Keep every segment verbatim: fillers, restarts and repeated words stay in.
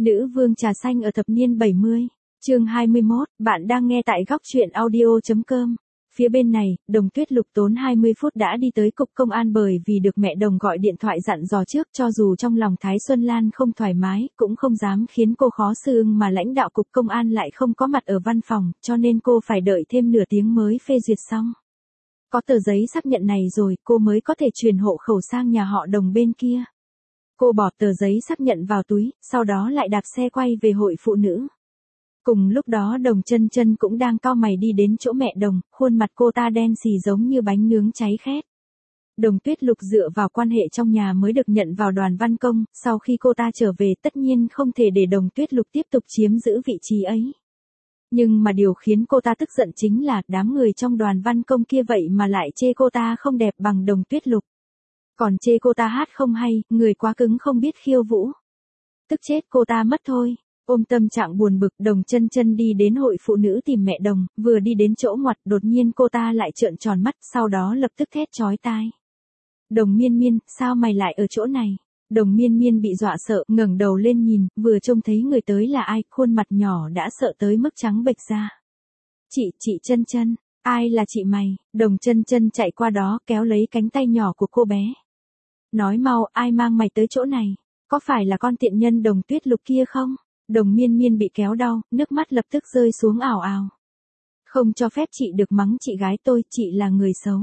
Nữ vương trà xanh ở thập niên bảy mươi. Chương hai mươi mốt, bạn đang nghe tại góc truyện audio chấm com. Phía bên này, Đồng Tuyết Lục tốn hai mươi phút đã đi tới cục công an bởi vì được mẹ Đồng gọi điện thoại dặn dò trước, cho dù trong lòng Thái Xuân Lan không thoải mái, cũng không dám khiến cô khó xử, mà lãnh đạo cục công an lại không có mặt ở văn phòng, cho nên cô phải đợi thêm nửa tiếng mới phê duyệt xong. Có tờ giấy xác nhận này rồi, cô mới có thể chuyển hộ khẩu sang nhà họ Đồng bên kia. Cô bỏ tờ giấy xác nhận vào túi, sau đó lại đạp xe quay về hội phụ nữ. Cùng lúc đó Đồng Chân Chân cũng đang cau mày đi đến chỗ mẹ Đồng, khuôn mặt cô ta đen xì giống như bánh nướng cháy khét. Đồng Tuyết Lục dựa vào quan hệ trong nhà mới được nhận vào đoàn văn công, sau khi cô ta trở về tất nhiên không thể để Đồng Tuyết Lục tiếp tục chiếm giữ vị trí ấy. Nhưng mà điều khiến cô ta tức giận chính là đám người trong đoàn văn công kia vậy mà lại chê cô ta không đẹp bằng Đồng Tuyết Lục. Còn chê cô ta hát không hay, người quá cứng không biết khiêu vũ. Tức chết cô ta mất thôi. Ôm tâm trạng buồn bực, Đồng Chân Chân đi đến hội phụ nữ tìm mẹ Đồng, vừa đi đến chỗ ngoặt đột nhiên cô ta lại trợn tròn mắt, sau đó lập tức thét chói tai. Đồng Miên Miên, sao mày lại ở chỗ này? Đồng Miên Miên bị dọa sợ, ngẩng đầu lên nhìn, vừa trông thấy người tới là ai, khuôn mặt nhỏ đã sợ tới mức trắng bệch ra. Chị, chị Chân Chân, ai là chị mày? Đồng Chân Chân chạy qua đó kéo lấy cánh tay nhỏ của cô bé. Nói mau, ai mang mày tới chỗ này? Có phải là con tiện nhân Đồng Tuyết Lục kia không? Đồng Miên Miên bị kéo đau, nước mắt lập tức rơi xuống ào ào. Không cho phép chị được mắng chị gái tôi, chị là người xấu.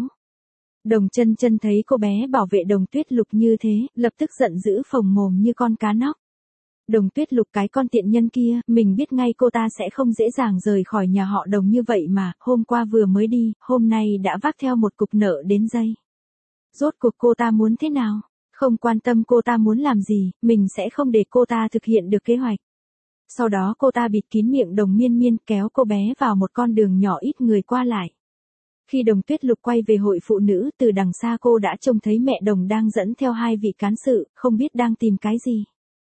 Đồng Chân Chân thấy cô bé bảo vệ Đồng Tuyết Lục như thế, lập tức giận dữ phồng mồm như con cá nóc. Đồng Tuyết Lục cái con tiện nhân kia, mình biết ngay cô ta sẽ không dễ dàng rời khỏi nhà họ Đồng như vậy mà, hôm qua vừa mới đi, hôm nay đã vác theo một cục nợ đến dây. Rốt cuộc cô ta muốn thế nào? Không quan tâm cô ta muốn làm gì, mình sẽ không để cô ta thực hiện được kế hoạch. Sau đó cô ta bịt kín miệng Đồng Miên Miên, kéo cô bé vào một con đường nhỏ ít người qua lại. Khi Đồng Tuyết Lục quay về hội phụ nữ, từ đằng xa cô đã trông thấy mẹ Đồng đang dẫn theo hai vị cán sự, không biết đang tìm cái gì.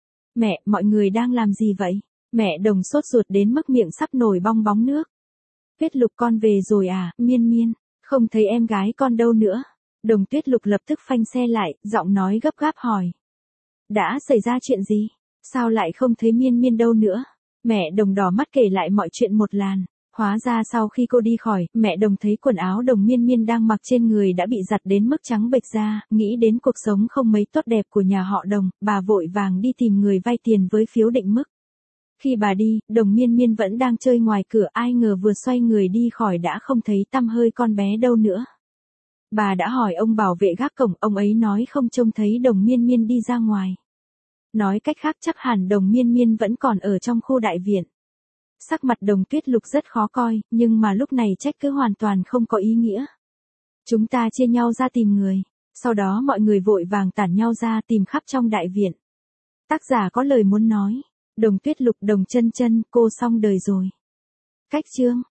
Mẹ, mọi người đang làm gì vậy? Mẹ Đồng sốt ruột đến mức miệng sắp nổi bong bóng nước. Tuyết Lục con về rồi à, Miên Miên, không thấy em gái con đâu nữa. Đồng Tuyết Lục lập tức phanh xe lại, giọng nói gấp gáp hỏi. Đã xảy ra chuyện gì? Sao lại không thấy Miên Miên đâu nữa? Mẹ Đồng đỏ mắt kể lại mọi chuyện một làn. Hóa ra sau khi cô đi khỏi, mẹ Đồng thấy quần áo Đồng Miên Miên đang mặc trên người đã bị giặt đến mức trắng bệch ra, nghĩ đến cuộc sống không mấy tốt đẹp của nhà họ Đồng, bà vội vàng đi tìm người vay tiền với phiếu định mức. Khi bà đi, Đồng Miên Miên vẫn đang chơi ngoài cửa, ai ngờ vừa xoay người đi khỏi đã không thấy tăm hơi con bé đâu nữa. Bà đã hỏi ông bảo vệ gác cổng, ông ấy nói không trông thấy Đồng Miên Miên đi ra ngoài. Nói cách khác chắc hẳn Đồng Miên Miên vẫn còn ở trong khu đại viện. Sắc mặt Đồng Tuyết Lục rất khó coi, nhưng mà lúc này trách cứ hoàn toàn không có ý nghĩa. Chúng ta chia nhau ra tìm người. Sau đó mọi người vội vàng tản nhau ra tìm khắp trong đại viện. Tác giả có lời muốn nói. Đồng Tuyết Lục, Đồng Chân Chân, cô xong đời rồi. Cách chương.